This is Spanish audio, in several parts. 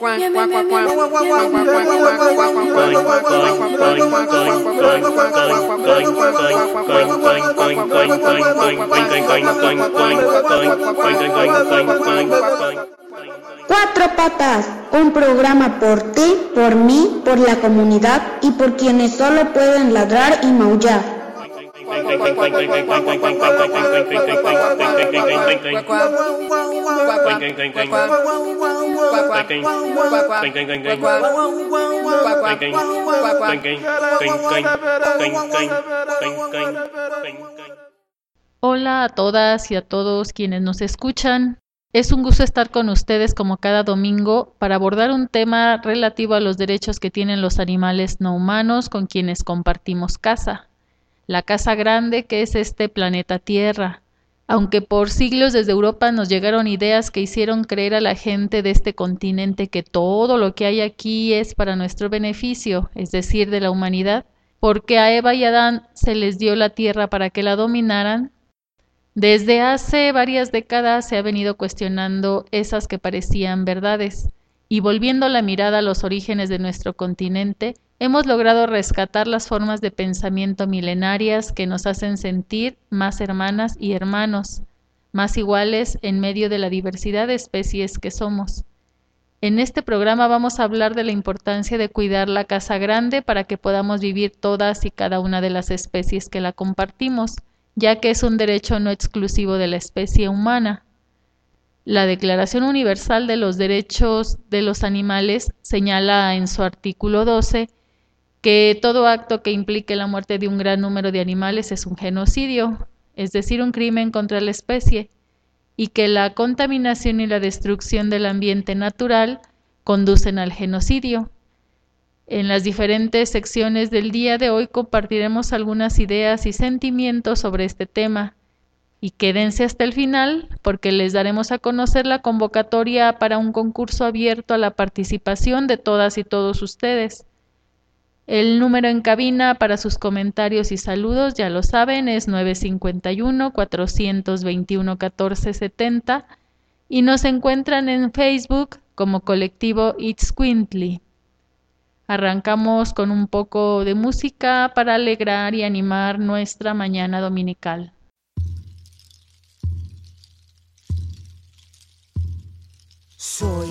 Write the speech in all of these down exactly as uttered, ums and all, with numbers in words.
Cuatro Patas, un programa por ti, por mí, por la comunidad y por quienes solo pueden ladrar y maullar. Hola a todas y a todos quienes nos escuchan. Es un gusto estar con ustedes como cada domingo para abordar un tema relativo a los derechos que tienen los animales no humanos con quienes compartimos casa. La casa grande que es este planeta Tierra. Aunque por siglos desde Europa nos llegaron ideas que hicieron creer a la gente de este continente que todo lo que hay aquí es para nuestro beneficio, es decir, de la humanidad, porque a Eva y Adán se les dio la tierra para que la dominaran, desde hace varias décadas se ha venido cuestionando esas que parecían verdades, y volviendo la mirada a los orígenes de nuestro continente, hemos logrado rescatar las formas de pensamiento milenarias que nos hacen sentir más hermanas y hermanos, más iguales en medio de la diversidad de especies que somos. En este programa vamos a hablar de la importancia de cuidar la casa grande para que podamos vivir todas y cada una de las especies que la compartimos, ya que es un derecho no exclusivo de la especie humana. La Declaración Universal de los Derechos de los Animales señala en su artículo doce que todo acto que implique la muerte de un gran número de animales es un genocidio, es decir, un crimen contra la especie, y que la contaminación y la destrucción del ambiente natural conducen al genocidio. En las diferentes secciones del día de hoy compartiremos algunas ideas y sentimientos sobre este tema. Y quédense hasta el final porque les daremos a conocer la convocatoria para un concurso abierto a la participación de todas y todos ustedes. El número en cabina para sus comentarios y saludos, ya lo saben, es nueve cinco uno, cuatro dos uno, uno cuatro siete cero y nos encuentran en Facebook como colectivo Itzcuintli. Arrancamos con un poco de música para alegrar y animar nuestra mañana dominical. Soy,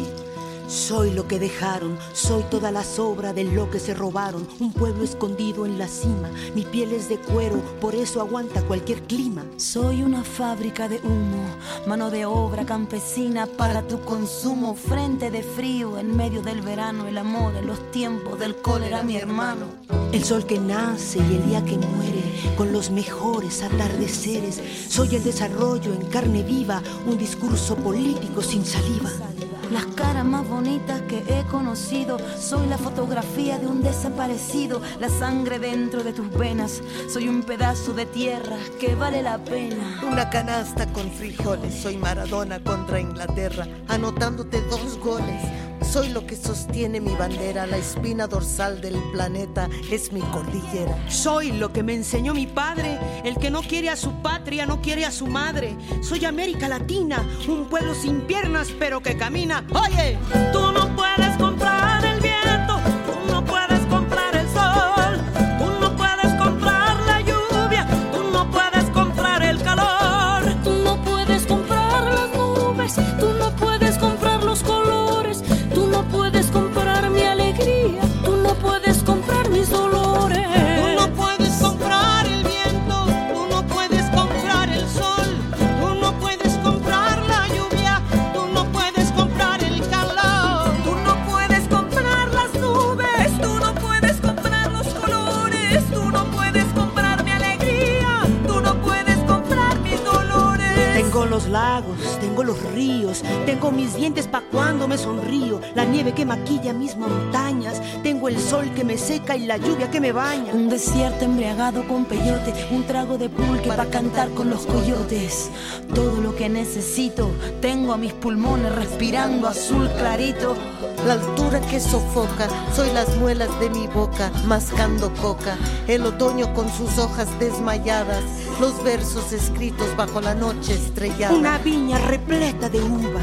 soy lo que dejaron, soy toda la sobra de lo que se robaron. Un pueblo escondido en la cima, mi piel es de cuero, por eso aguanta cualquier clima. Soy una fábrica de humo, mano de obra campesina para tu consumo. Frente de frío en medio del verano, el amor en los tiempos del cólera, mi hermano. El sol que nace y el día que muere, con los mejores atardeceres. Soy el desarrollo en carne viva, un discurso político sin saliva. Las caras más bonitas que he conocido, soy la fotografía de un desaparecido, la sangre dentro de tus venas, soy un pedazo de tierra que vale la pena. Una canasta con frijoles, soy Maradona contra Inglaterra, anotándote dos goles. Soy lo que sostiene mi bandera, la espina dorsal del planeta es mi cordillera. Soy lo que me enseñó mi padre, el que no quiere a su patria, no quiere a su madre. Soy América Latina, un pueblo sin piernas pero que camina. Oye, tú no puedes comprar el viento, tú no puedes comprar el sol, tú no puedes comprar la lluvia, tú no puedes comprar el calor, tú no puedes comprar las nubes, tú no puedes comprar los colores, tú no puedes comprar mi alegría, tú no puedes comprar mis dolores. Tú no puedes comprar el viento, tú no puedes comprar el sol, tú no puedes comprar la lluvia, tú no puedes comprar el calor, Tú no puedes comprar las nubes, tú no puedes comprar los colores, tú no puedes comprar mi alegría, tú no puedes comprar mis dolores. Tengo los lagos, tengo los ríos, tengo mis dientes pa' cuando me sonrío, la nieve que maquilla mis montañas, tengo el sol que me seca y la lluvia que me baña. Un desierto embriagado con peyote, un trago de pulque para cantar con los coyotes. Todo lo que necesito, tengo a mis pulmones respirando azul clarito. La altura que sofoca, soy las muelas de mi boca, mascando coca. El otoño con sus hojas desmayadas, los versos escritos bajo la noche estrellada. Una viña repleta de uvas,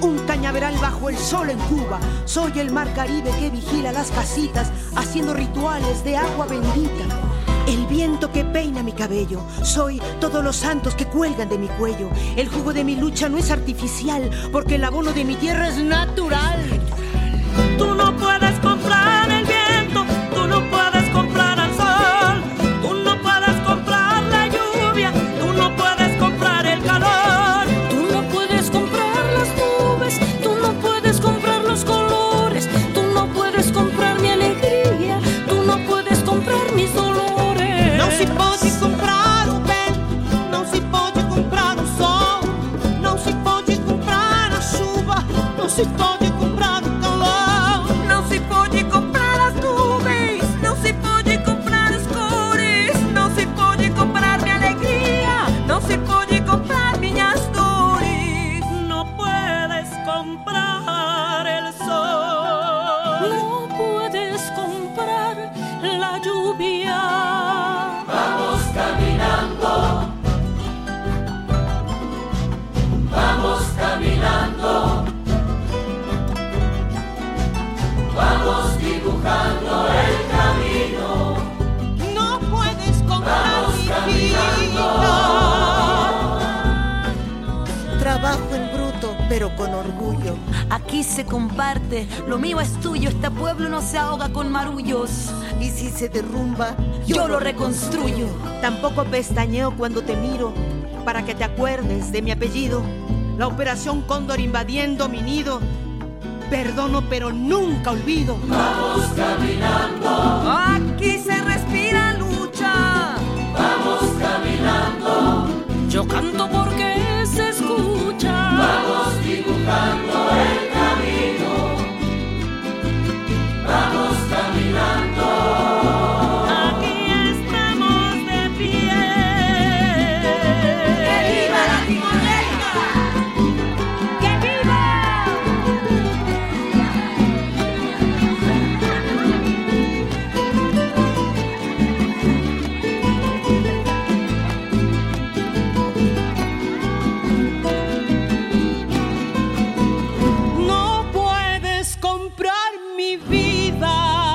un cañaveral bajo el sol en Cuba. Soy el mar Caribe que vigila las casitas, haciendo rituales de agua bendita. El viento que peina mi cabello, soy todos los santos que cuelgan de mi cuello. El jugo de mi lucha no es artificial, porque el abono de mi tierra es natural. Tú no puedes comprar el viento, tú no puedes comprar al sol, tú no puedes comprar la lluvia, tú no puedes comprar el calor, tú no puedes comprar las nubes, tú no puedes comprar los colores, tú no puedes comprar mi alegría, tú no puedes comprar mis dolores. Não se pode comprar o vento, não se pode comprar o sol, não se pode comprar a chuva, não se pode comprar o calor, não se pode comprar as nuvens, não se pode comprar as cores, não se pode comprar minha alegria, não se pode comprar minhas dores. No puedes comprar el sol, no puedes comprar la lluvia. Vamos caminando, vamos caminando, vamos dibujando el camino. No puedes comprar mi vida. Trabajo en bruto, pero con orgullo. Aquí se comparte, lo mío es tuyo, este pueblo no se ahoga con marullos. Y si se derrumba, yo, yo lo reconstruyo. Tampoco pestañeo cuando te miro, para que te acuerdes de mi apellido. La operación Cóndor invadiendo mi nido, perdono pero nunca olvido. Vamos caminando, aquí se respira lucha. Vamos caminando, yo canto porque se escucha. Vamos dibujando el camino, vamos caminando. Aquí estamos de pie. ¡Que viva Latinoamérica! ¡Que viva! No puedes comprar mi vida.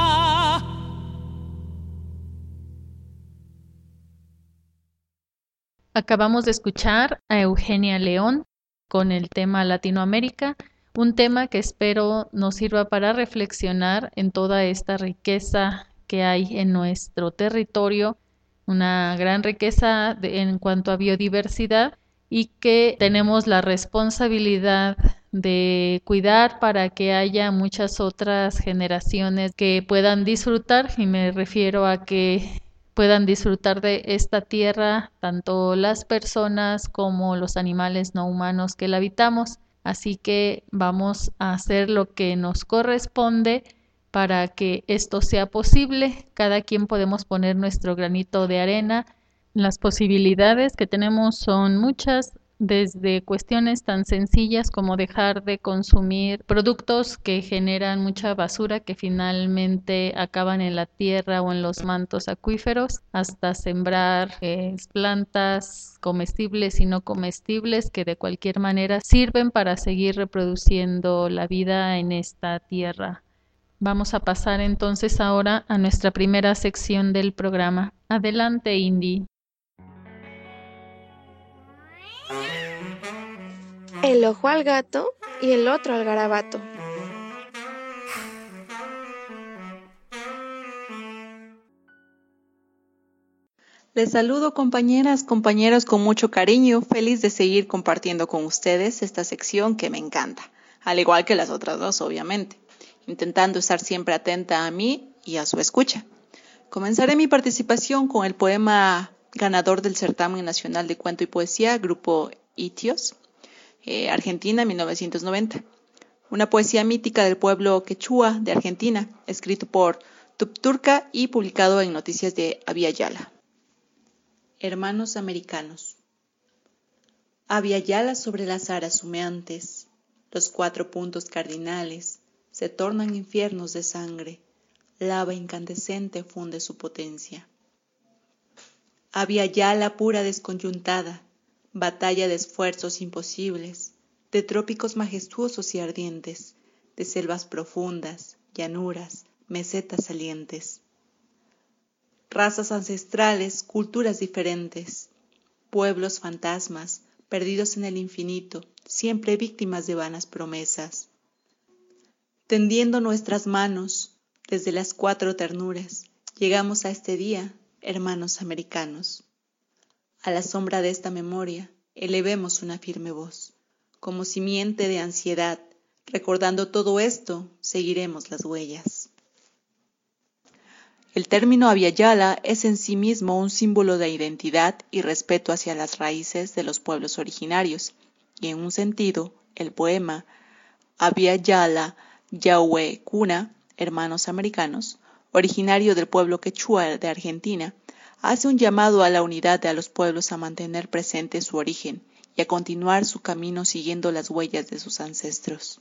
Acabamos de escuchar a Eugenia León con el tema Latinoamérica, un tema que espero nos sirva para reflexionar en toda esta riqueza que hay en nuestro territorio, una gran riqueza de, en cuanto a biodiversidad, y que tenemos la responsabilidad de cuidar para que haya muchas otras generaciones que puedan disfrutar, y me refiero a que puedan disfrutar de esta tierra, tanto las personas como los animales no humanos que la habitamos. Así que vamos a hacer lo que nos corresponde para que esto sea posible. Cada quien podemos poner nuestro granito de arena. Las posibilidades que tenemos son muchas, desde cuestiones tan sencillas como dejar de consumir productos que generan mucha basura que finalmente acaban en la tierra o en los mantos acuíferos, hasta sembrar eh, plantas comestibles y no comestibles que de cualquier manera sirven para seguir reproduciendo la vida en esta tierra. Vamos a pasar entonces ahora a nuestra primera sección del programa. Adelante, Indy. El ojo al gato y el otro al garabato. Les saludo, compañeras, compañeros, con mucho cariño, feliz de seguir compartiendo con ustedes esta sección que me encanta, al igual que las otras dos, obviamente, intentando estar siempre atenta a mí y a su escucha. Comenzaré mi participación con el poema ganador del Certamen Nacional de Cuento y Poesía, Grupo Itios, eh, Argentina, mil novecientos noventa. Una poesía mítica del pueblo quechua de Argentina, escrito por Tupturca y publicado en Noticias de Abya-Yala. Hermanos americanos. Abya-Yala sobre las aras humeantes, los cuatro puntos cardinales se tornan infiernos de sangre, lava incandescente funde su potencia. Abya-Yala pura desconyuntada, batalla de esfuerzos imposibles, de trópicos majestuosos y ardientes, de selvas profundas, llanuras, mesetas salientes. Razas ancestrales, culturas diferentes, pueblos fantasmas, perdidos en el infinito, siempre víctimas de vanas promesas. Tendiendo nuestras manos, desde las cuatro ternuras, llegamos a este día, hermanos americanos. A la sombra de esta memoria, elevemos una firme voz. Como simiente de ansiedad, recordando todo esto, seguiremos las huellas. El término Abya-Yala es en sí mismo un símbolo de identidad y respeto hacia las raíces de los pueblos originarios, y en un sentido, el poema Abya-Yala Yahweh Cuna, hermanos americanos, originario del pueblo quechua de Argentina, hace un llamado a la unidad de a los pueblos a mantener presente su origen y a continuar su camino siguiendo las huellas de sus ancestros.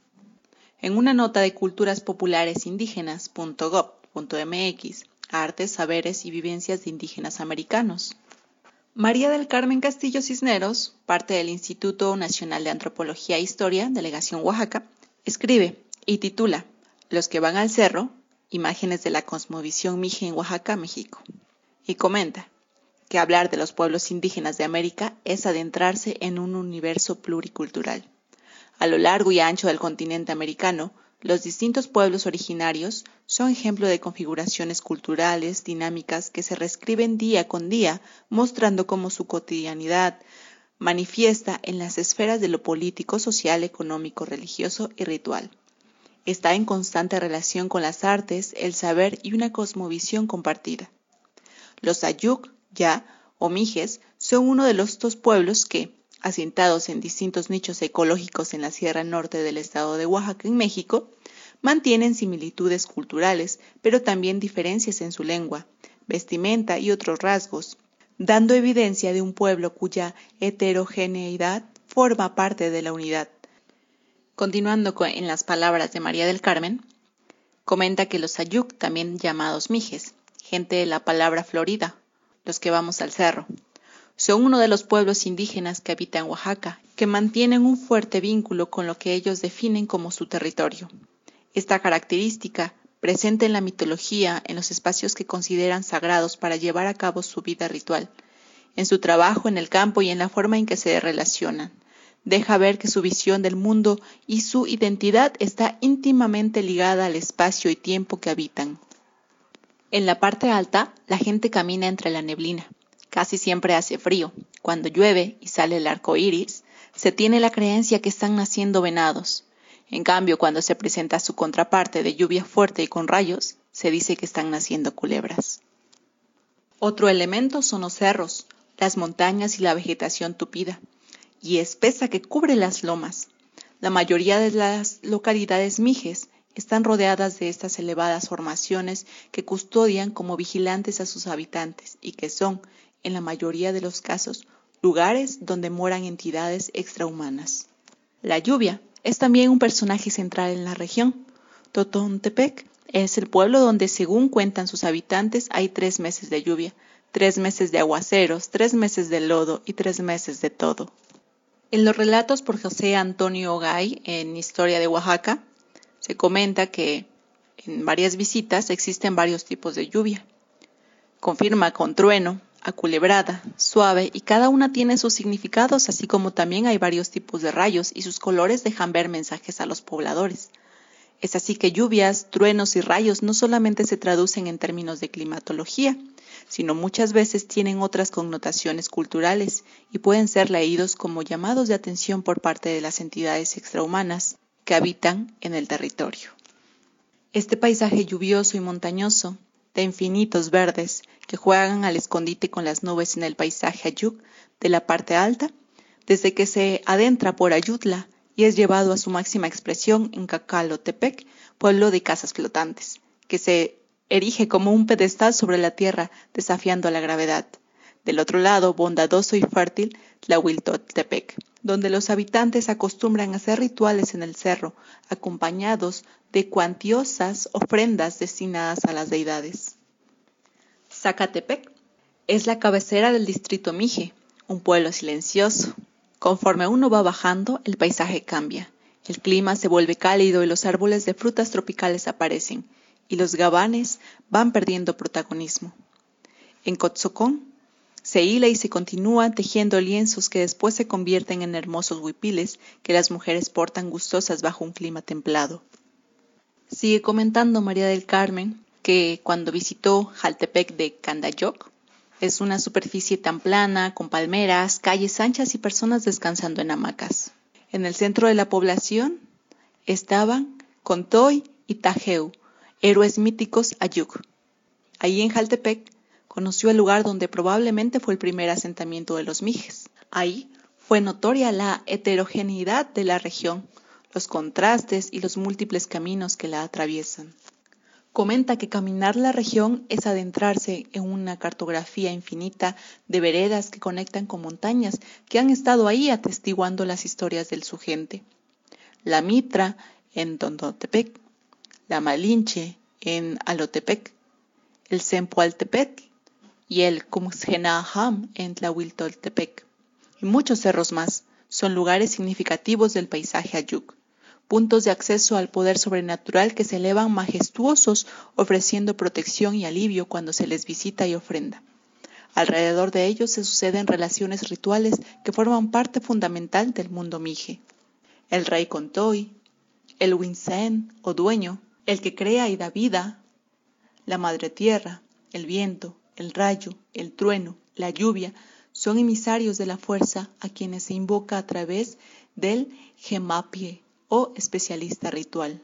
En una nota de culturas populares indígenas punto gob punto mx, Artes, Saberes y Vivencias de Indígenas Americanos, María del Carmen Castillo Cisneros, parte del Instituto Nacional de Antropología e Historia, Delegación Oaxaca, escribe y titula Los que van al cerro, imágenes de la cosmovisión mije en Oaxaca, México. Y comenta que hablar de los pueblos indígenas de América es adentrarse en un universo pluricultural. A lo largo y ancho del continente americano, los distintos pueblos originarios son ejemplo de configuraciones culturales, dinámicas que se reescriben día con día, mostrando cómo su cotidianidad manifiesta en las esferas de lo político, social, económico, religioso y ritual. Está en constante relación con las artes, el saber y una cosmovisión compartida. Los Ayuk, Ya o Mijes son uno de los dos pueblos que, asentados en distintos nichos ecológicos en la Sierra Norte del estado de Oaxaca, en México, mantienen similitudes culturales, pero también diferencias en su lengua, vestimenta y otros rasgos, dando evidencia de un pueblo cuya heterogeneidad forma parte de la unidad. Continuando con, en las palabras de María del Carmen, comenta que los Ayuk, también llamados Mijes, gente de la palabra Florida, los que vamos al cerro, son uno de los pueblos indígenas que habitan Oaxaca, que mantienen un fuerte vínculo con lo que ellos definen como su territorio. Esta característica, presente en la mitología, en los espacios que consideran sagrados para llevar a cabo su vida ritual, en su trabajo en el campo y en la forma en que se relacionan, deja ver que su visión del mundo y su identidad está íntimamente ligada al espacio y tiempo que habitan. En la parte alta, la gente camina entre la neblina. Casi siempre hace frío. Cuando llueve y sale el arco iris, se tiene la creencia que están naciendo venados. En cambio, cuando se presenta su contraparte de lluvia fuerte y con rayos, se dice que están naciendo culebras. Otro elemento son los cerros, las montañas y la vegetación tupida y espesa que cubre las lomas. La mayoría de las localidades mijes están rodeadas de estas elevadas formaciones que custodian como vigilantes a sus habitantes y que son, en la mayoría de los casos, lugares donde moran entidades extrahumanas. La lluvia es también un personaje central en la región. Totontepec es el pueblo donde, según cuentan sus habitantes, hay tres meses de lluvia, tres meses de aguaceros, tres meses de lodo y tres meses de todo. En los relatos por José Antonio Ogay, en Historia de Oaxaca, se comenta que en varias visitas existen varios tipos de lluvia. Confirma con trueno, aculebrada, suave, y cada una tiene sus significados, así como también hay varios tipos de rayos y sus colores dejan ver mensajes a los pobladores. Es así que lluvias, truenos y rayos no solamente se traducen en términos de climatología, sino muchas veces tienen otras connotaciones culturales y pueden ser leídos como llamados de atención por parte de las entidades extrahumanas que habitan en el territorio. Este paisaje lluvioso y montañoso, de infinitos verdes que juegan al escondite con las nubes en el paisaje Ayuk de la parte alta, desde que se adentra por Ayutla y es llevado a su máxima expresión en Cacalotepec, pueblo de casas flotantes, que se erige como un pedestal sobre la tierra desafiando a la gravedad. Del otro lado, bondadoso y fértil, Tlahuiltotepec, donde los habitantes acostumbran a hacer rituales en el cerro, acompañados de cuantiosas ofrendas destinadas a las deidades. Zacatepec es la cabecera del distrito Mije, un pueblo silencioso, Conforme uno va bajando, el paisaje cambia. El clima se vuelve cálido y los árboles de frutas tropicales aparecen, y los gabanes van perdiendo protagonismo. En Cotzocón se hila y se continúa tejiendo lienzos que después se convierten en hermosos huipiles que las mujeres portan gustosas bajo un clima templado. Sigue comentando María del Carmen que cuando visitó Jaltepec de Candayoc, es una superficie tan plana, con palmeras, calles anchas y personas descansando en hamacas. En el centro de la población estaban Contoy y Tajeu, héroes míticos Ayuk. Allí en Jaltepec conoció el lugar donde probablemente fue el primer asentamiento de los mijes. Ahí fue notoria la heterogeneidad de la región, los contrastes y los múltiples caminos que la atraviesan. Comenta que caminar la región es adentrarse en una cartografía infinita de veredas que conectan con montañas que han estado ahí atestiguando las historias de su gente. La Mitra en Tondotepec, la Malinche en Alotepec, el Zempoaltepetl y el Cumxenaham en Tlahuiltoltepec, y muchos cerros más son lugares significativos del paisaje Ayuk, puntos de acceso al poder sobrenatural que se elevan majestuosos, ofreciendo protección y alivio cuando se les visita y ofrenda. Alrededor de ellos se suceden relaciones rituales que forman parte fundamental del mundo mije. El rey Contoy, el Winsen o dueño, el que crea y da vida, la madre tierra, el viento, el rayo, el trueno, la lluvia, son emisarios de la fuerza a quienes se invoca a través del Gemapie o especialista ritual.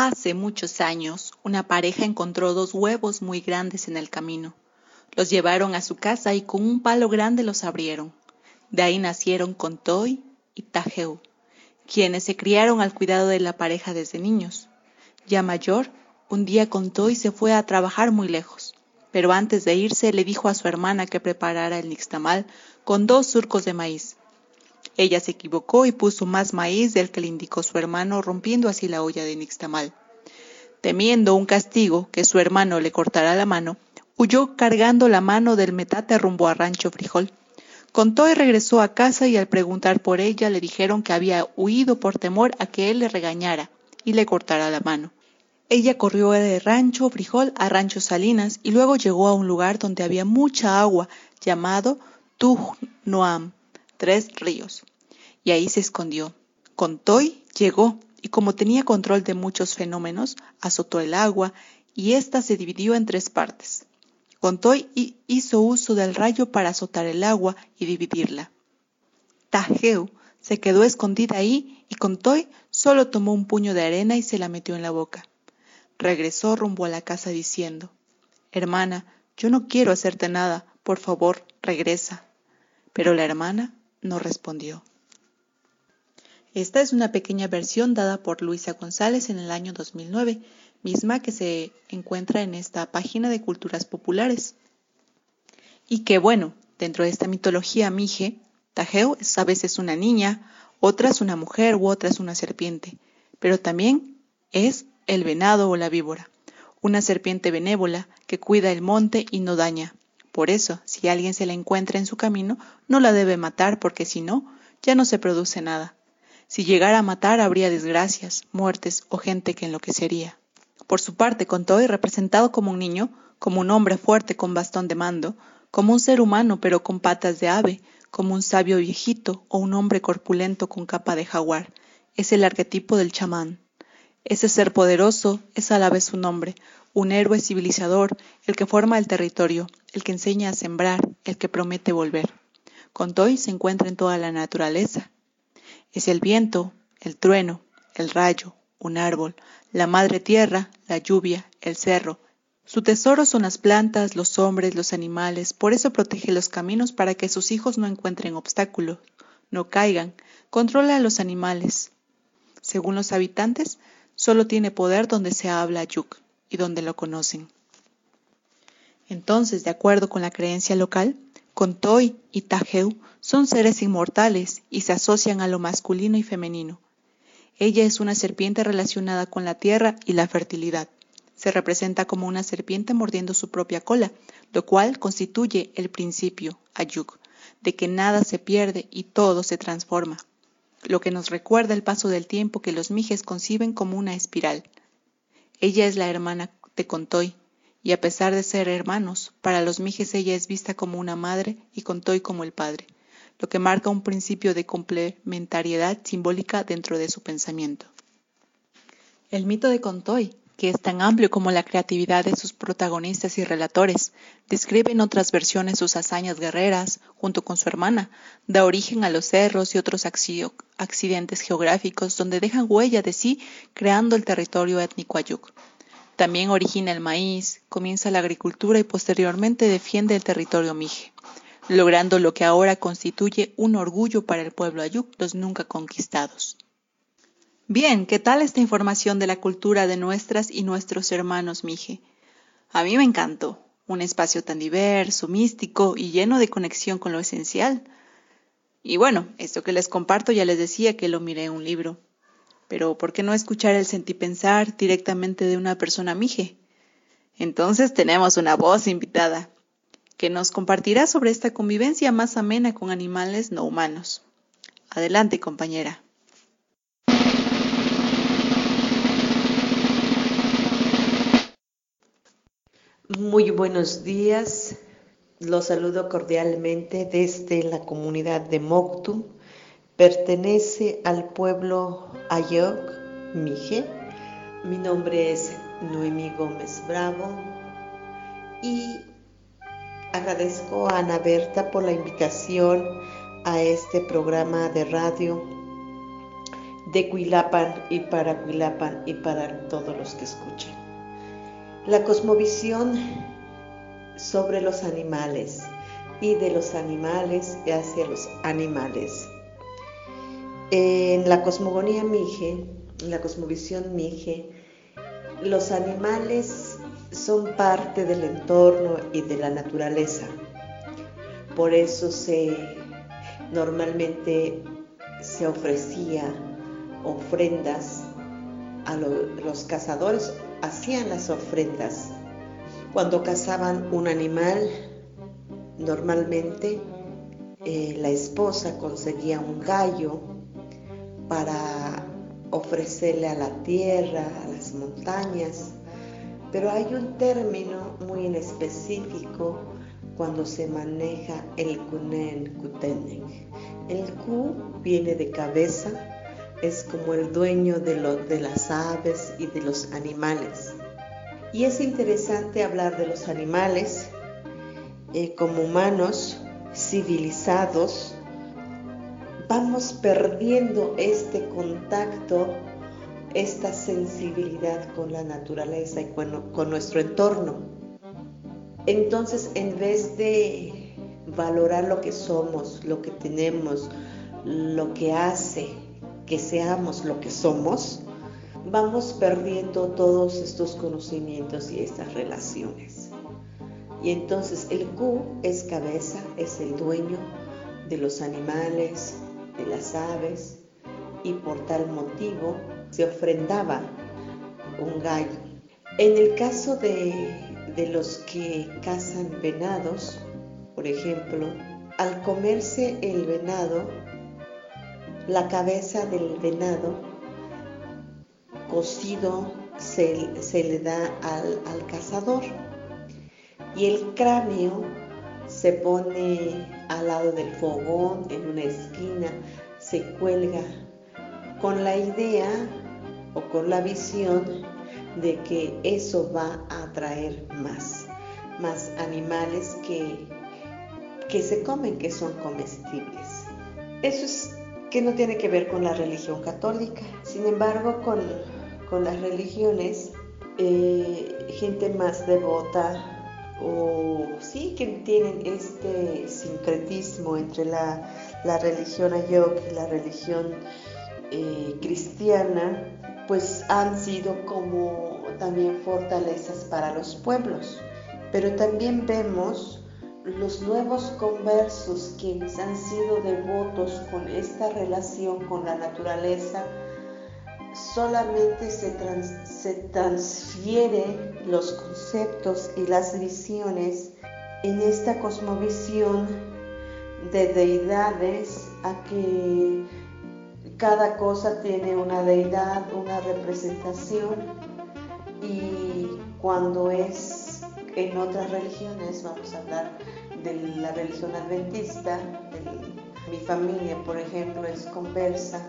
Hace muchos años, una pareja encontró dos huevos muy grandes en el camino. Los llevaron a su casa y con un palo grande los abrieron. De ahí nacieron Contoy y Tajeu, quienes se criaron al cuidado de la pareja desde niños. Ya mayor, un día Contoy se fue a trabajar muy lejos, pero antes de irse le dijo a su hermana que preparara el nixtamal con dos surcos de maíz. Ella se equivocó y puso más maíz del que le indicó su hermano, rompiendo así la olla de nixtamal. Temiendo un castigo, que su hermano le cortara la mano, huyó cargando la mano del metate rumbo a Rancho Frijol. Contoy regresó a casa y al preguntar por ella le dijeron que había huido por temor a que él le regañara y le cortara la mano. Ella corrió de Rancho Frijol a Rancho Salinas y luego llegó a un lugar donde había mucha agua llamado Tujnoam, Tres Ríos, y ahí se escondió. Contoy llegó y como tenía control de muchos fenómenos, azotó el agua y ésta se dividió en tres partes. Contoy hizo uso del rayo para azotar el agua y dividirla. Tajeu se quedó escondida ahí y Contoy solo tomó un puño de arena y se la metió en la boca. Regresó rumbo a la casa diciendo: «Hermana, yo no quiero hacerte nada, por favor, regresa». Pero la hermana no respondió. Esta es una pequeña versión dada por Luisa González en el año dos mil nueve, misma que se encuentra en esta página de Culturas Populares. Y que bueno, dentro de esta mitología mije, Tajeu es a veces una niña, otras una mujer u otras una serpiente, pero también es el venado o la víbora, una serpiente benévola que cuida el monte y no daña. Por eso, si alguien se la encuentra en su camino, no la debe matar porque si no, ya no se produce nada. Si llegara a matar, habría desgracias, muertes o gente que enloquecería. Por su parte, Contoy, representado como un niño, como un hombre fuerte con bastón de mando, como un ser humano pero con patas de ave, como un sabio viejito o un hombre corpulento con capa de jaguar, es el arquetipo del chamán. Ese ser poderoso es a la vez un hombre, un héroe civilizador, el que forma el territorio, el que enseña a sembrar, el que promete volver. Contoy se encuentra en toda la naturaleza. Es el viento, el trueno, el rayo, un árbol, la madre tierra, la lluvia, el cerro. Su tesoro son las plantas, los hombres, los animales, por eso protege los caminos para que sus hijos no encuentren obstáculos, no caigan, controla a los animales. Según los habitantes, solo tiene poder donde se habla Ayuk y donde lo conocen. Entonces, de acuerdo con la creencia local, Contoy y Tajeu son seres inmortales y se asocian a lo masculino y femenino. Ella es una serpiente relacionada con la tierra y la fertilidad. Se representa como una serpiente mordiendo su propia cola, lo cual constituye el principio, Ayuk, de que nada se pierde y todo se transforma, lo que nos recuerda el paso del tiempo que los mijes conciben como una espiral. Ella es la hermana de Contoy, y a pesar de ser hermanos, para los mijes ella es vista como una madre y Contoy como el padre, lo que marca un principio de complementariedad simbólica dentro de su pensamiento. El mito de Contoy, que es tan amplio como la creatividad de sus protagonistas y relatores, describe en otras versiones sus hazañas guerreras, junto con su hermana, da origen a los cerros y otros accidentes geográficos donde dejan huella de sí creando el territorio étnico Ayuk. También origina el maíz, comienza la agricultura y posteriormente defiende el territorio mije, logrando lo que ahora constituye un orgullo para el pueblo Ayuk, los nunca conquistados. Bien, ¿qué tal esta información de la cultura de nuestras y nuestros hermanos mije? A mí me encantó, un espacio tan diverso, místico y lleno de conexión con lo esencial. Y bueno, esto que les comparto ya les decía que lo miré en un libro. Pero ¿por qué no escuchar el sentipensar directamente de una persona mije? Entonces tenemos una voz invitada, que nos compartirá sobre esta convivencia más amena con animales no humanos. Adelante, compañera. Muy buenos días, los saludo cordialmente desde la comunidad de Moctum, pertenece al pueblo Ayuk mije. Mi nombre es Noemí Gómez Bravo y agradezco a Ana Berta por la invitación a este programa de radio de Cuilapan y para Cuilapan y para todos los que escuchan. La cosmovisión sobre los animales y de los animales hacia los animales. En la cosmogonía Mije, en la cosmovisión Mije, los animales son parte del entorno y de la naturaleza. Por eso se normalmente se ofrecía ofrendas a lo, los cazadores, hacían las ofrendas. Cuando cazaban un animal, normalmente eh, la esposa conseguía un gallo para ofrecerle a la tierra, a las montañas, pero hay un término muy en específico cuando se maneja el kunen kuteneng. El ku viene de cabeza, es como el dueño de, lo, de las aves y de los animales. Y es interesante hablar de los animales eh, como humanos civilizados. Vamos perdiendo este contacto, esta sensibilidad con la naturaleza y con, con nuestro entorno. Entonces, en vez de valorar lo que somos, lo que tenemos, lo que hace que seamos lo que somos, vamos perdiendo todos estos conocimientos y estas relaciones. Y entonces el ku es cabeza, es el dueño de los animales, de las aves, y por tal motivo se ofrendaba un gallo. En el caso de, de los que cazan venados, por ejemplo, al comerse el venado, la cabeza del venado cocido se, se le da al, al cazador y el cráneo se pone al lado del fogón, en una esquina, se cuelga con la idea o con la visión de que eso va a atraer más, más animales que, que se comen, que son comestibles. Eso es que no tiene que ver con la religión católica. Sin embargo, con, con las religiones, eh, gente más devota o sí que tienen este sincretismo entre la, la religión ayok y la religión eh, cristiana, pues han sido como también fortalezas para los pueblos. Pero también vemos los nuevos conversos quienes han sido devotos con esta relación con la naturaleza, solamente se, trans, se transfieren los conceptos y las visiones en esta cosmovisión de deidades, a que cada cosa tiene una deidad, una representación, y cuando es en otras religiones, vamos a hablar de la religión adventista, de mi familia, por ejemplo, es conversa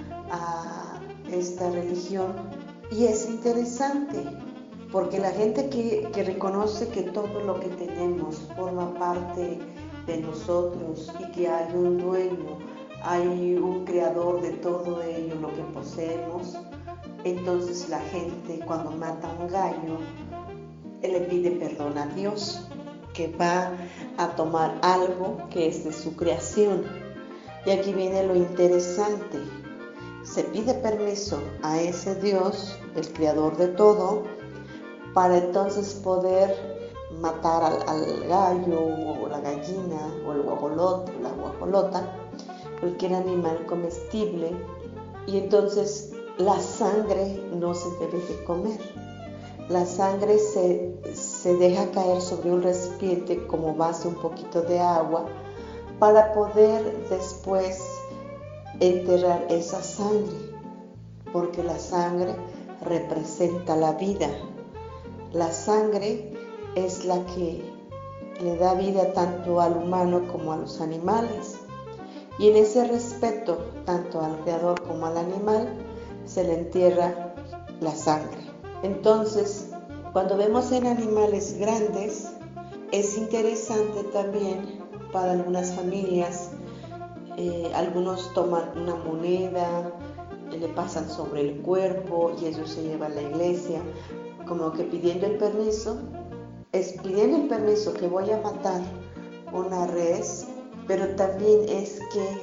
a esta religión, y es interesante porque la gente que, que reconoce que todo lo que tenemos forma parte de nosotros y que hay un dueño, hay un creador de todo ello, lo que poseemos, entonces la gente cuando mata un gallo le pide perdón a Dios, que va a tomar algo que es de su creación. Y aquí viene lo interesante. Se pide permiso a ese Dios, el creador de todo, para entonces poder matar al, al gallo o la gallina o el guajolote o la guajolota, cualquier animal comestible, y entonces la sangre no se debe de comer. La sangre se, se deja caer sobre un recipiente como base un poquito de agua para poder después enterrar esa sangre, porque la sangre representa la vida. La sangre es la que le da vida tanto al humano como a los animales, y en ese respeto tanto al creador como al animal se le entierra la sangre. Entonces, cuando vemos en animales grandes, es interesante también para algunas familias, eh, algunos toman una moneda le pasan sobre el cuerpo y eso se lleva a la iglesia, como que pidiendo el permiso, es pidiendo el permiso que voy a matar una res, pero también es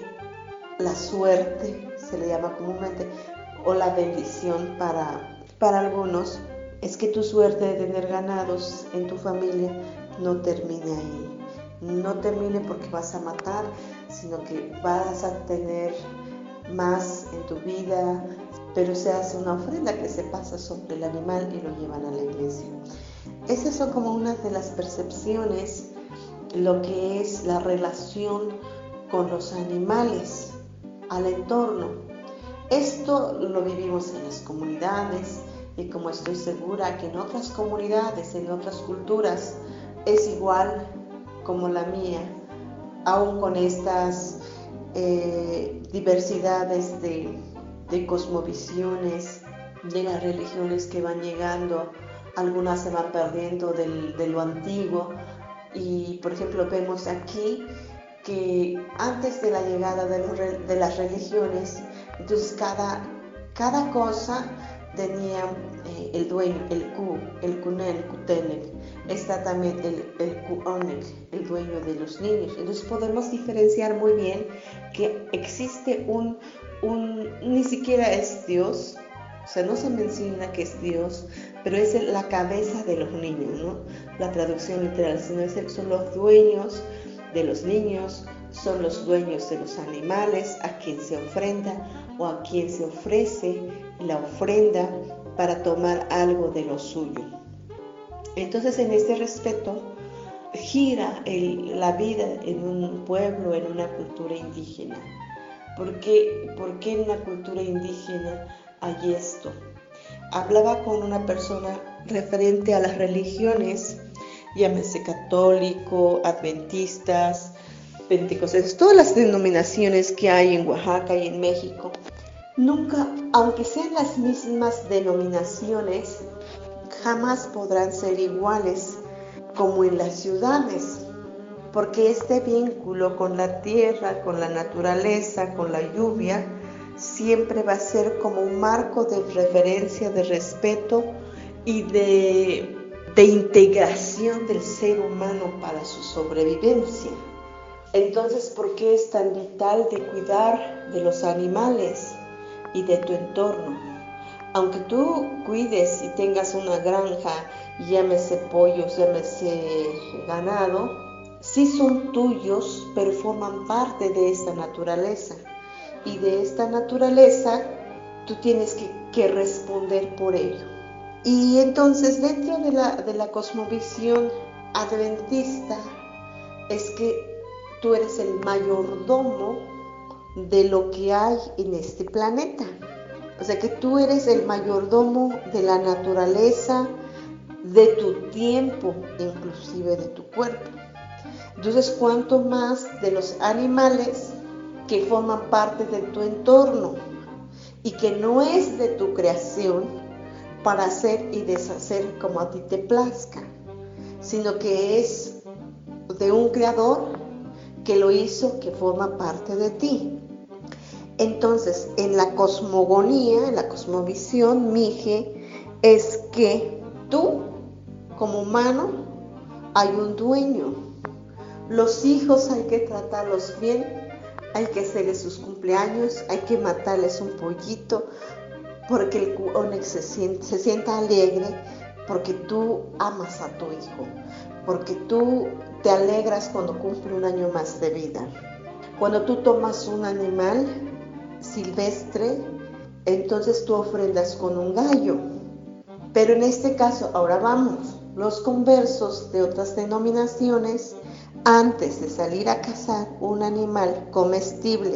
que la suerte, se le llama comúnmente, o la bendición para, para algunos, es que tu suerte de tener ganados en tu familia no termine ahí. No termine porque vas a matar, sino que vas a tener más en tu vida, pero se hace una ofrenda que se pasa sobre el animal y lo llevan a la iglesia. Esas son como unas de las percepciones, lo que es la relación con los animales, al entorno. Esto lo vivimos en las comunidades y como estoy segura que en otras comunidades, en otras culturas, es igual como la mía, aún con estas eh, diversidades de, de cosmovisiones, de las religiones que van llegando, algunas se van perdiendo del, de lo antiguo. Y por ejemplo vemos aquí que antes de la llegada de, los, de las religiones, entonces cada, cada cosa tenía eh, el dueño, el ku, el kunen, el kutenek, está también el, el kuonek, el dueño de los niños. Entonces podemos diferenciar muy bien que existe un, un ni siquiera es Dios, o sea, no se menciona que es Dios, pero es la cabeza de los niños, ¿no? La traducción literal, sino es el, son los dueños de los niños, son los dueños de los animales a quien se ofrenda o a quien se ofrece la ofrenda para tomar algo de lo suyo. Entonces, en este respeto, gira el, la vida en un pueblo, en una cultura indígena. ¿Por qué, ¿Por qué en una cultura indígena hay esto? Hablaba con una persona referente a las religiones, llámese católico, adventistas, pentecostales, todas las denominaciones que hay en Oaxaca y en México. Nunca, aunque sean las mismas denominaciones, jamás podrán ser iguales como en las ciudades, porque este vínculo con la tierra, con la naturaleza, con la lluvia, siempre va a ser como un marco de referencia, de respeto y de, de integración del ser humano para su sobrevivencia. Entonces, ¿por qué es tan vital de cuidar de los animales y de tu entorno? Aunque tú cuides y tengas una granja, llámese pollos, llámese ganado, sí son tuyos, pero forman parte de esta naturaleza. Y de esta naturaleza tú tienes que, que responder por ello. Y entonces dentro de la, de la cosmovisión adventista es que tú eres el mayordomo de lo que hay en este planeta. O sea que tú eres el mayordomo de la naturaleza, de tu tiempo, inclusive de tu cuerpo. Entonces, cuanto más de los animales que forman parte de tu entorno y que no es de tu creación para hacer y deshacer como a ti te plazca, sino que es de un creador que lo hizo, que forma parte de ti. Entonces, en la cosmogonía, en la cosmovisión mije, es que tú, como humano, hay un dueño. Los hijos hay que tratarlos bien, hay que hacerles sus cumpleaños, hay que matarles un pollito, porque el cuonex se sienta, se sienta alegre, porque tú amas a tu hijo, porque tú te alegras cuando cumple un año más de vida. Cuando tú tomas un animal silvestre, entonces tú ofrendas con un gallo. Pero en este caso, ahora vamos, los conversos de otras denominaciones, antes de salir a cazar un animal comestible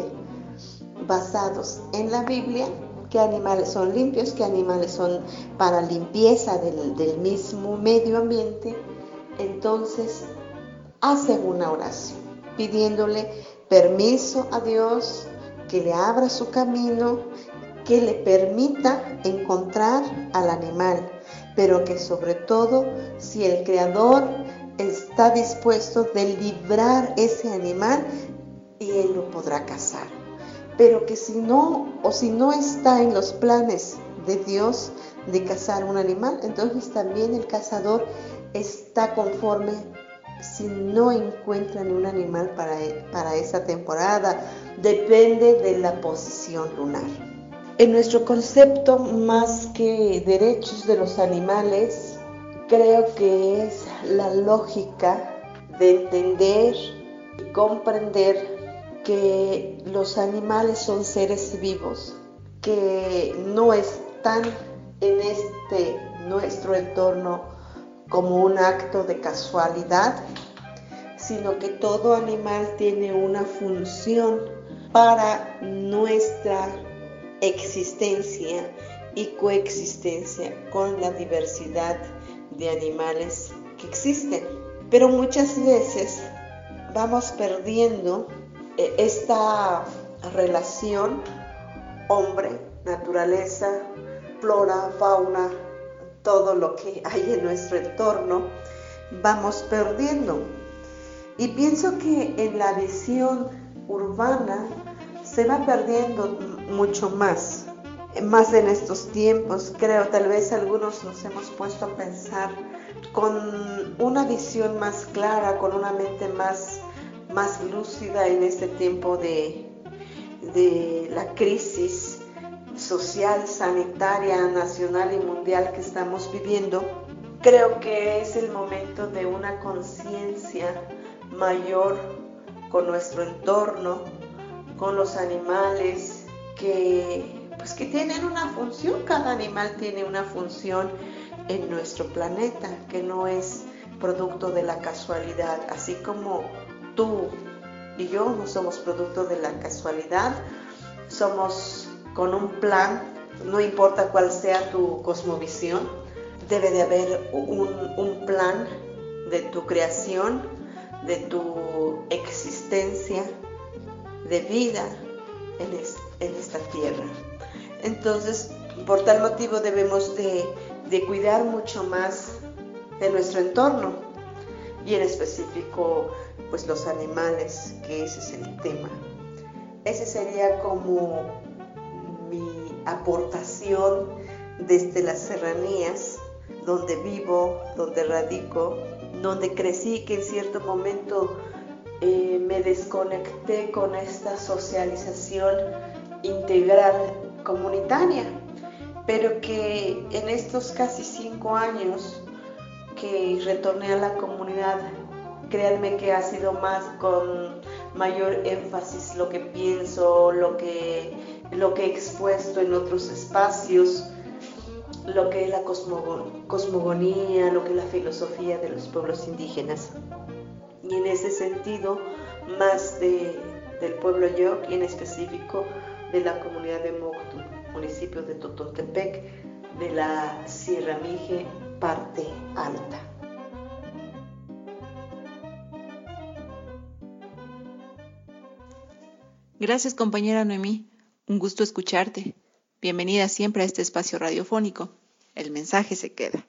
basados en la Biblia, qué animales son limpios, qué animales son para limpieza del, del mismo medio ambiente, entonces hacen una oración pidiéndole permiso a Dios, que le abra su camino, que le permita encontrar al animal, pero que sobre todo, si el Creador está dispuesto de librar ese animal, y él lo podrá cazar. pero que si no, o si no está en los planes de Dios de cazar un animal, entonces también el cazador está conforme si no encuentran un animal para, para esa temporada. Depende de la posición lunar. En nuestro concepto, más que derechos de los animales, creo que es la lógica de entender y comprender que los animales son seres vivos, que no están en este nuestro entorno como un acto de casualidad, sino que todo animal tiene una función para nuestra existencia y coexistencia con la diversidad de animales que existen. Pero muchas veces vamos perdiendo esta relación hombre, naturaleza, flora, fauna, todo lo que hay en nuestro entorno, vamos perdiendo. Y pienso que en la visión urbana se va perdiendo mucho más, más en estos tiempos. Creo, tal vez algunos nos hemos puesto a pensar con una visión más clara, con una mente más, más lúcida en este tiempo de, de la crisis social, sanitaria, nacional y mundial que estamos viviendo. Creo que es el momento de una conciencia mayor con nuestro entorno, con los animales que, pues, que tienen una función. Cada animal tiene una función en nuestro planeta, que no es producto de la casualidad, así como tú y yo no somos producto de la casualidad, somos con un plan. No importa cuál sea tu cosmovisión, debe de haber un, un plan de tu creación, de tu existencia, de vida en, es, en esta tierra. Entonces, por tal motivo debemos de, de cuidar mucho más de nuestro entorno y en específico pues los animales, que ese es el tema. Ese sería como mi aportación desde las serranías, donde vivo, donde radico, donde crecí, que en cierto momento eh, me desconecté con esta socialización integral comunitaria, pero que en estos casi cinco años que retorné a la comunidad, créanme que ha sido más con mayor énfasis lo que pienso, lo que, lo que he expuesto en otros espacios, lo que es la cosmogon- cosmogonía, lo que es la filosofía de los pueblos indígenas. Y en ese sentido, más de, del pueblo Yoc y en específico de la comunidad de Moctu, municipio de Totontepec, de la Sierra Mije, parte alta. Gracias, compañera Noemí. Un gusto escucharte. Bienvenida siempre a este espacio radiofónico. El mensaje se queda.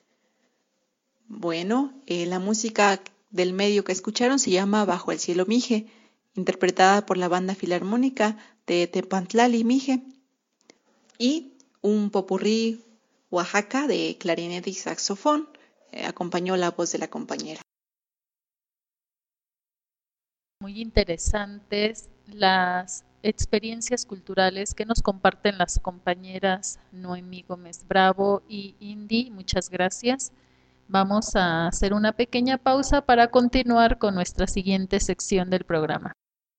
Bueno, eh, la música del medio que escucharon se llama Bajo el cielo Mije, interpretada por la banda filarmónica de Tepantlali Mije, y un popurrí Oaxaca de clarinete y saxofón eh, acompañó la voz de la compañera. Muy interesantes las experiencias culturales que nos comparten las compañeras Noemí Gómez Bravo y Indy. Muchas gracias. Vamos a hacer una pequeña pausa para continuar con nuestra siguiente sección del programa.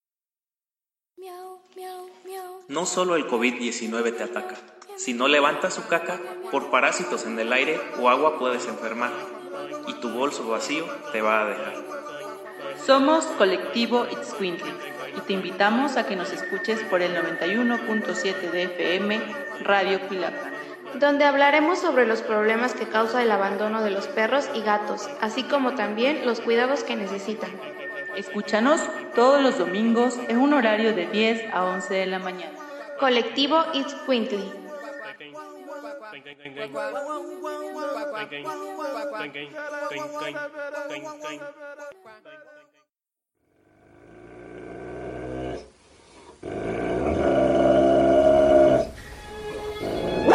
No solo el COVID diecinueve te ataca. Si no levantas su caca, por parásitos en el aire o agua puedes enfermar, y tu bolso vacío te va a dejar. Somos Colectivo Itzcuintli y te invitamos a que nos escuches por el noventa y uno punto siete de F M Radio Cuilapa, donde hablaremos sobre los problemas que causa el abandono de los perros y gatos, así como también los cuidados que necesitan. Escúchanos todos los domingos en un horario de diez a once de la mañana. Colectivo Itzcuintli.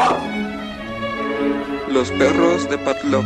Los perros de Patlock.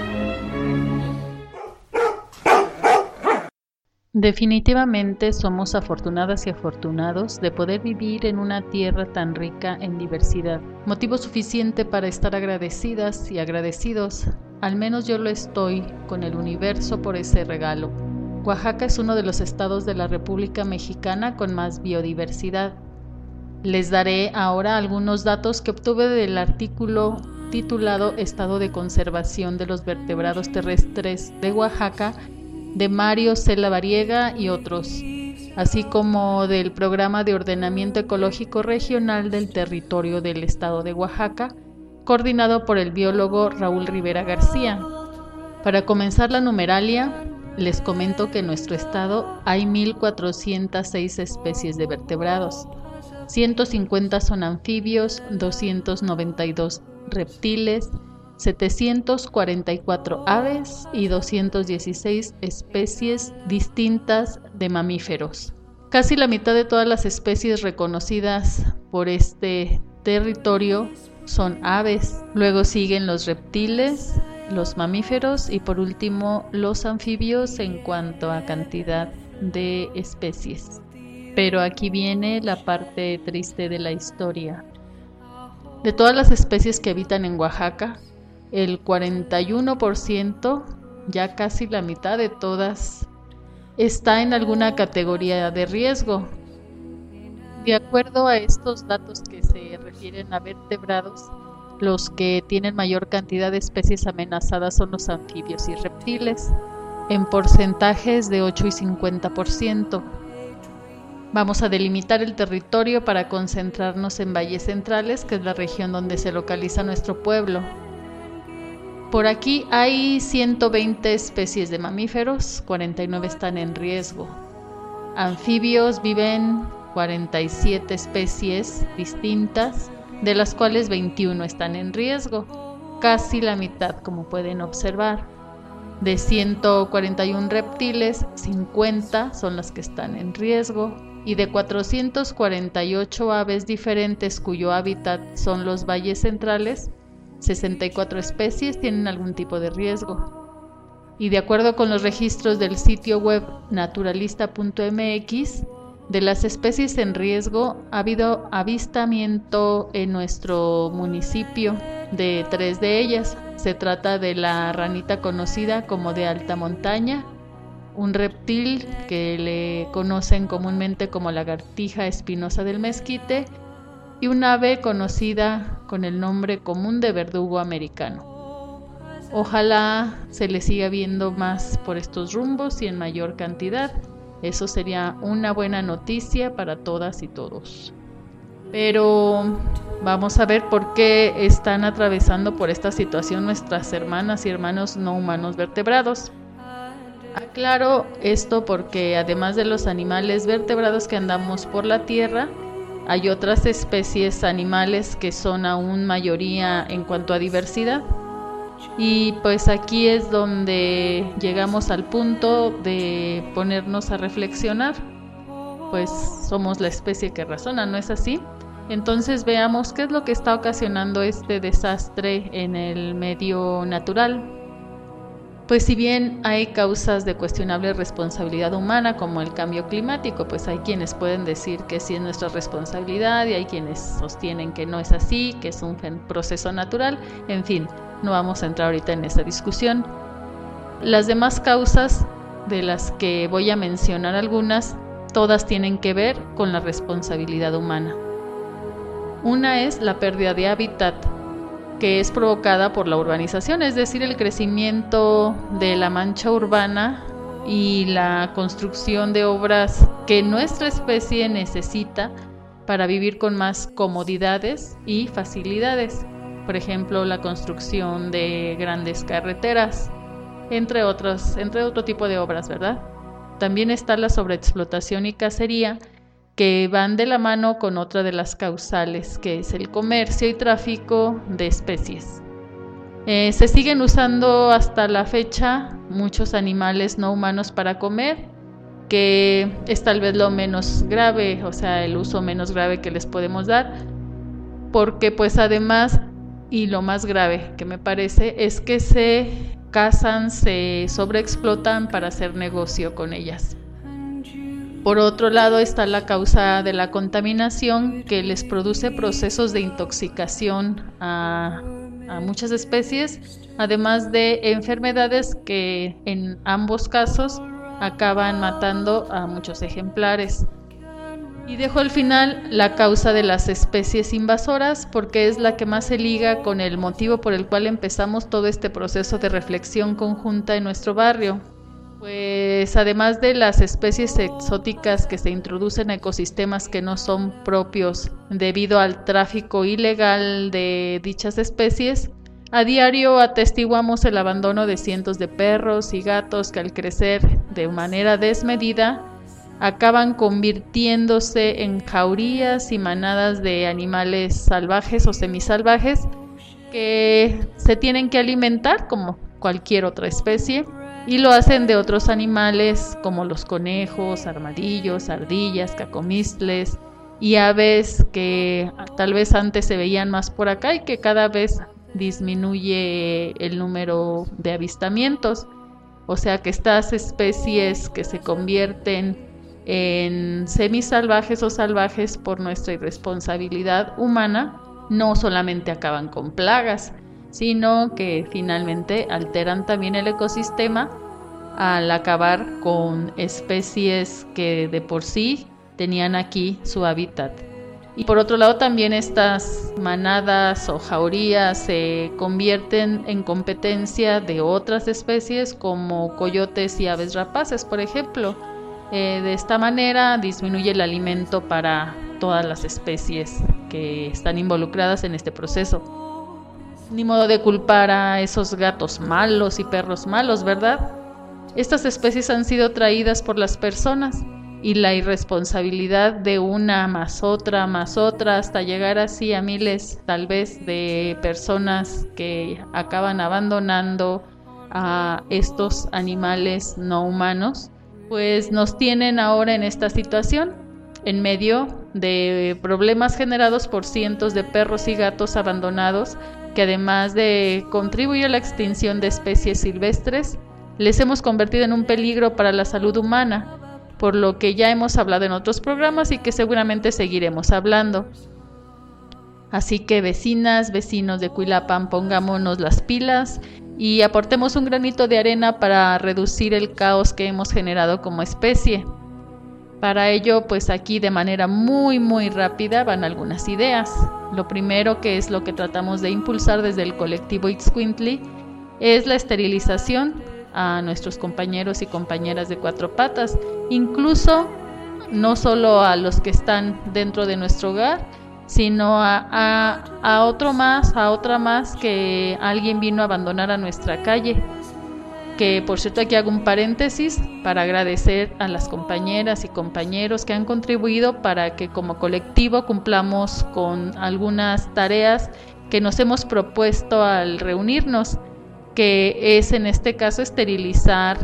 Definitivamente somos afortunadas y afortunados de poder vivir en una tierra tan rica en diversidad. Motivo suficiente para estar agradecidas y agradecidos, al menos yo lo estoy, con el universo por ese regalo. Oaxaca es uno de los estados de la República Mexicana con más biodiversidad. Les daré ahora algunos datos que obtuve del artículo titulado Estado de Conservación de los Vertebrados Terrestres de Oaxaca, de Mario Cela Variega y otros, así como del Programa de Ordenamiento Ecológico Regional del Territorio del Estado de Oaxaca, coordinado por el biólogo Raúl Rivera García. Para comenzar la numeralia, les comento que en nuestro estado hay mil cuatrocientas seis especies de vertebrados, ciento cincuenta son anfibios, doscientos noventa y dos reptiles, setecientos cuarenta y cuatro aves y doscientas dieciséis especies distintas de mamíferos. Casi la mitad de todas las especies reconocidas por este territorio son aves, luego siguen los reptiles, los mamíferos y por último los anfibios en cuanto a cantidad de especies. Pero aquí viene la parte triste de la historia. De todas las especies que habitan en Oaxaca, el cuarenta y uno por ciento, ya casi la mitad de todas, está en alguna categoría de riesgo. De acuerdo a estos datos que se refieren a vertebrados, los que tienen mayor cantidad de especies amenazadas son los anfibios y reptiles, en porcentajes de ocho y cincuenta por ciento. Vamos a delimitar el territorio para concentrarnos en Valles Centrales, que es la región donde se localiza nuestro pueblo. Por aquí hay ciento veinte especies de mamíferos, cuarenta y nueve están en riesgo. Anfibios viven cuarenta y siete especies distintas, de las cuales veintiuno están en riesgo, casi la mitad, como pueden observar. De ciento cuarenta y uno reptiles, cincuenta son las que están en riesgo, y de cuatrocientas cuarenta y ocho aves diferentes cuyo hábitat son los valles centrales, sesenta y cuatro especies tienen algún tipo de riesgo. Y de acuerdo con los registros del sitio web naturalista punto m x, de las especies en riesgo ha habido avistamiento en nuestro municipio de tres de ellas. Se trata de la ranita conocida como de alta montaña, un reptil que le conocen comúnmente como lagartija espinosa del mezquite, y un ave conocida con el nombre común de verdugo americano. Ojalá se le siga viendo más por estos rumbos y en mayor cantidad. Eso sería una buena noticia para todas y todos. Pero vamos a ver por qué están atravesando por esta situación nuestras hermanas y hermanos no humanos vertebrados. Aclaro esto porque además de los animales vertebrados que andamos por la tierra, hay otras especies animales que son aún mayoría en cuanto a diversidad. Y pues aquí es donde llegamos al punto de ponernos a reflexionar. Pues somos la especie que razona, ¿no es así? Entonces veamos qué es lo que está ocasionando este desastre en el medio natural. Pues si bien hay causas de cuestionable responsabilidad humana como el cambio climático, pues hay quienes pueden decir que sí es nuestra responsabilidad y hay quienes sostienen que no es así, que es un proceso natural. En fin, no vamos a entrar ahorita en esta discusión. Las demás causas, de las que voy a mencionar algunas, todas tienen que ver con la responsabilidad humana. Una es la pérdida de hábitat, que es provocada por la urbanización, es decir, el crecimiento de la mancha urbana y la construcción de obras que nuestra especie necesita para vivir con más comodidades y facilidades. Por ejemplo, la construcción de grandes carreteras, entre otros, entre otro tipo de obras, ¿verdad? También está la sobreexplotación y cacería, que van de la mano con otra de las causales, que es el comercio y tráfico de especies. Eh, se siguen usando hasta la fecha muchos animales no humanos para comer, que es tal vez lo menos grave, o sea, el uso menos grave que les podemos dar. porque pues además, y lo más grave que me parece, es que se cazan, se sobreexplotan para hacer negocio con ellas. Por otro lado está la causa de la contaminación, que les produce procesos de intoxicación a, a muchas especies, además de enfermedades que en ambos casos acaban matando a muchos ejemplares. Y dejo al final la causa de las especies invasoras, porque es la que más se liga con el motivo por el cual empezamos todo este proceso de reflexión conjunta en nuestro barrio. Pues además de las especies exóticas que se introducen a ecosistemas que no son propios debido al tráfico ilegal de dichas especies, a diario atestiguamos el abandono de cientos de perros y gatos que al crecer de manera desmedida acaban convirtiéndose en jaurías y manadas de animales salvajes o semisalvajes que se tienen que alimentar como cualquier otra especie, y lo hacen de otros animales como los conejos, armadillos, ardillas, cacomixtles y aves que tal vez antes se veían más por acá y que cada vez disminuye el número de avistamientos. O sea que estas especies que se convierten en semisalvajes o salvajes por nuestra irresponsabilidad humana no solamente acaban con plagas, sino que finalmente alteran también el ecosistema al acabar con especies que de por sí tenían aquí su hábitat. Y por otro lado también estas manadas o jaurías se convierten en competencia de otras especies como coyotes y aves rapaces, por ejemplo. Eh, de esta manera disminuye el alimento para todas las especies que están involucradas en este proceso. Ni modo de culpar a esos gatos malos y perros malos, ¿verdad? Estas especies han sido traídas por las personas y la irresponsabilidad de una más otra más otra hasta llegar así a miles tal vez de personas que acaban abandonando a estos animales no humanos, pues nos tienen ahora en esta situación, en medio de problemas generados por cientos de perros y gatos abandonados, que además de contribuir a la extinción de especies silvestres, les hemos convertido en un peligro para la salud humana, por lo que ya hemos hablado en otros programas y que seguramente seguiremos hablando. Así que vecinas, vecinos de Cuilapan, pongámonos las pilas y aportemos un granito de arena para reducir el caos que hemos generado como especie. Para ello, pues aquí de manera muy muy rápida van algunas ideas. Lo primero, que es lo que tratamos de impulsar desde el colectivo Ixcuintli, es la esterilización a nuestros compañeros y compañeras de cuatro patas, incluso no solo a los que están dentro de nuestro hogar, sino a, a, a otro más, a otra más que alguien vino a abandonar a nuestra calle. Que por cierto aquí hago un paréntesis para agradecer a las compañeras y compañeros que han contribuido para que como colectivo cumplamos con algunas tareas que nos hemos propuesto al reunirnos, que es en este caso esterilizar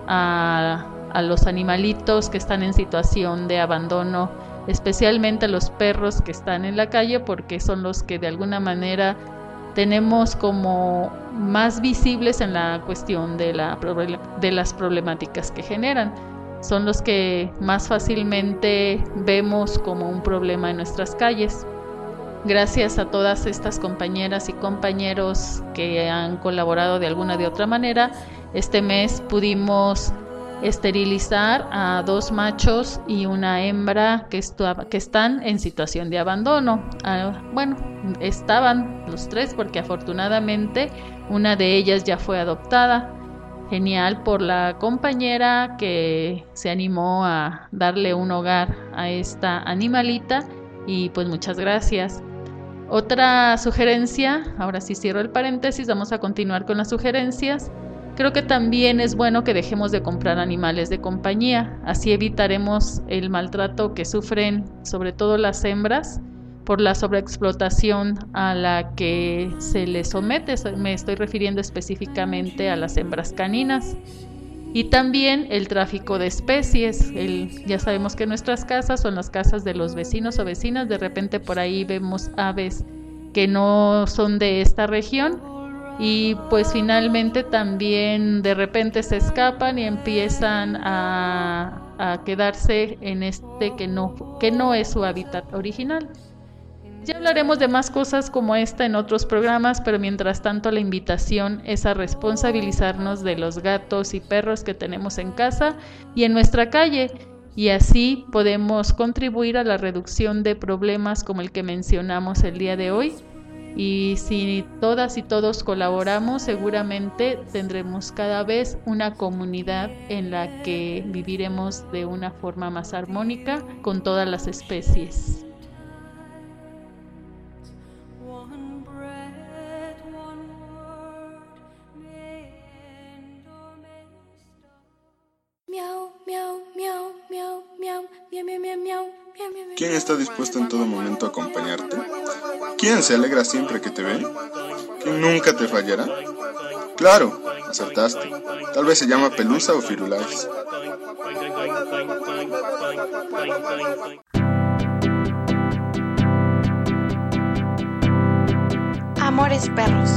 a, a los animalitos que están en situación de abandono, especialmente los perros que están en la calle, porque son los que de alguna manera tenemos como más visibles en la cuestión de, la, de las problemáticas que generan. Son los que más fácilmente vemos como un problema en nuestras calles. Gracias a todas estas compañeras y compañeros que han colaborado de alguna de otra manera, este mes pudimos esterilizar a dos machos y una hembra que, estu- que están en situación de abandono. Ah, bueno, estaban los tres porque afortunadamente una de ellas ya fue adoptada. Genial por la compañera que se animó a darle un hogar a esta animalita y pues muchas gracias. Otra sugerencia, ahora sí cierro el paréntesis, vamos a continuar con las sugerencias. Creo que también es bueno que dejemos de comprar animales de compañía, así evitaremos el maltrato que sufren sobre todo las hembras por la sobreexplotación a la que se les somete. Me estoy refiriendo específicamente a las hembras caninas. Y también el tráfico de especies. El, ya sabemos que nuestras casas son las casas de los vecinos o vecinas, de repente por ahí vemos aves que no son de esta región, y pues finalmente también de repente se escapan y empiezan a, a quedarse en este que no, que no es su hábitat original. Ya hablaremos de más cosas como esta en otros programas, pero mientras tanto la invitación es a responsabilizarnos de los gatos y perros que tenemos en casa y en nuestra calle, y así podemos contribuir a la reducción de problemas como el que mencionamos el día de hoy. Y si todas y todos colaboramos, seguramente tendremos cada vez una comunidad en la que viviremos de una forma más armónica con todas las especies. ¿Quién está dispuesto en todo momento a acompañarte? ¿Quién se alegra siempre que te ve? ¿Quién nunca te fallará? Claro, acertaste. Tal vez se llama Pelusa o Firulais. Amores perros.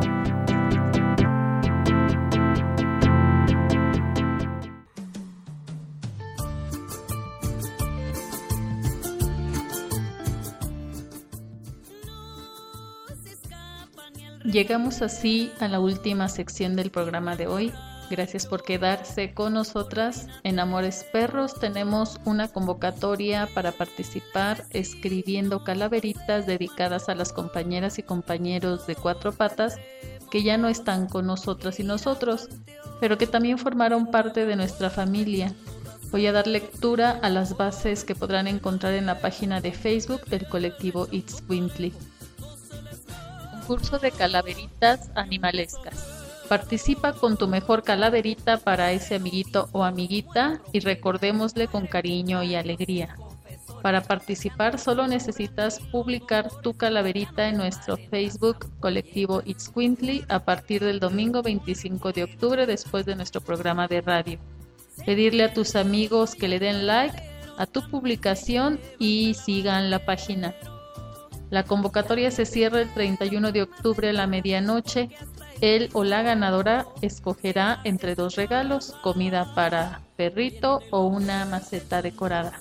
Llegamos así a la última sección del programa de hoy. Gracias por quedarse con nosotras. En Amores Perros tenemos una convocatoria para participar escribiendo calaveritas dedicadas a las compañeras y compañeros de Cuatro Patas que ya no están con nosotras y nosotros, pero que también formaron parte de nuestra familia. Voy a dar lectura a las bases que podrán encontrar en la página de Facebook del colectivo It's Wintly. Concurso de calaveritas animalescas. Participa con tu mejor calaverita para ese amiguito o amiguita y recordémosle con cariño y alegría. Para participar solo necesitas publicar tu calaverita en nuestro Facebook colectivo It's Wintly a partir del domingo veinticinco de octubre después de nuestro programa de radio. Pedirle a tus amigos que le den like a tu publicación y sigan la página. La convocatoria se cierra el treinta y uno de octubre a la medianoche. Él o la ganadora escogerá entre dos regalos, comida para perrito o una maceta decorada.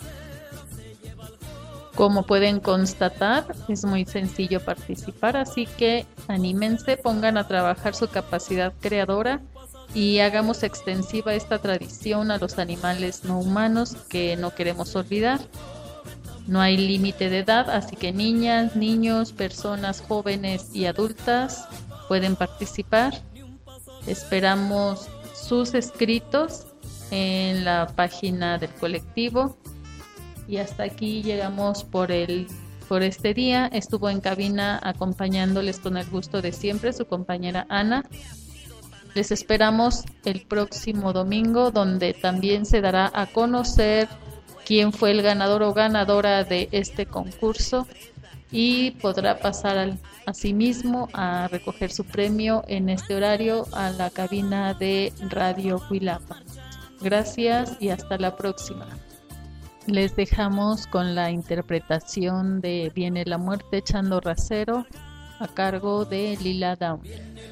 Como pueden constatar, es muy sencillo participar, así que anímense, pongan a trabajar su capacidad creadora y hagamos extensiva esta tradición a los animales no humanos que no queremos olvidar. No hay límite de edad, así que niñas, niños, personas jóvenes y adultas pueden participar. Esperamos sus escritos en la página del colectivo. Y hasta aquí llegamos por el por este día. Estuvo en cabina acompañándoles con el gusto de siempre su compañera Ana. Les esperamos el próximo domingo, donde también se dará a conocer quién fue el ganador o ganadora de este concurso y podrá pasar al, a sí mismo a recoger su premio en este horario a la cabina de Radio Huilapa. Gracias y hasta la próxima. Les dejamos con la interpretación de Viene la muerte echando rasero a cargo de Lila Down.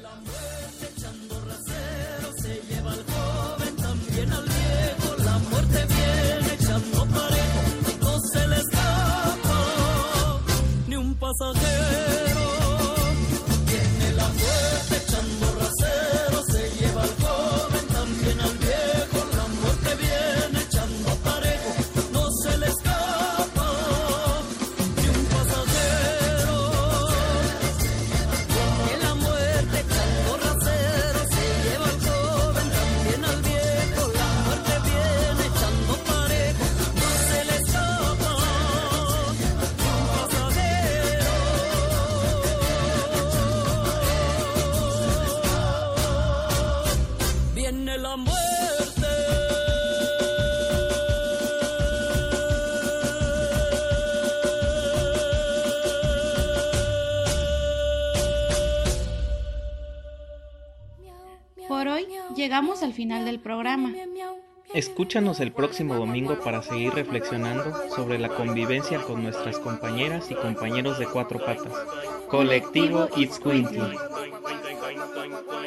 Pasajero, viene la muerte echando rasero, se lleva al joven, también al viejo, la muerte viene echando parejo, no se le escapa ni un pasajero. Viene la muerte echando rasero, se lleva al joven, también al viejo, la muerte viene echando parejo, no se le escapa ni un pasajero. Viene la muerte. Por hoy llegamos al final del programa. Escúchanos el próximo domingo para seguir reflexionando sobre la convivencia con nuestras compañeras y compañeros de Cuatro Patas. Colectivo Itzcuintli.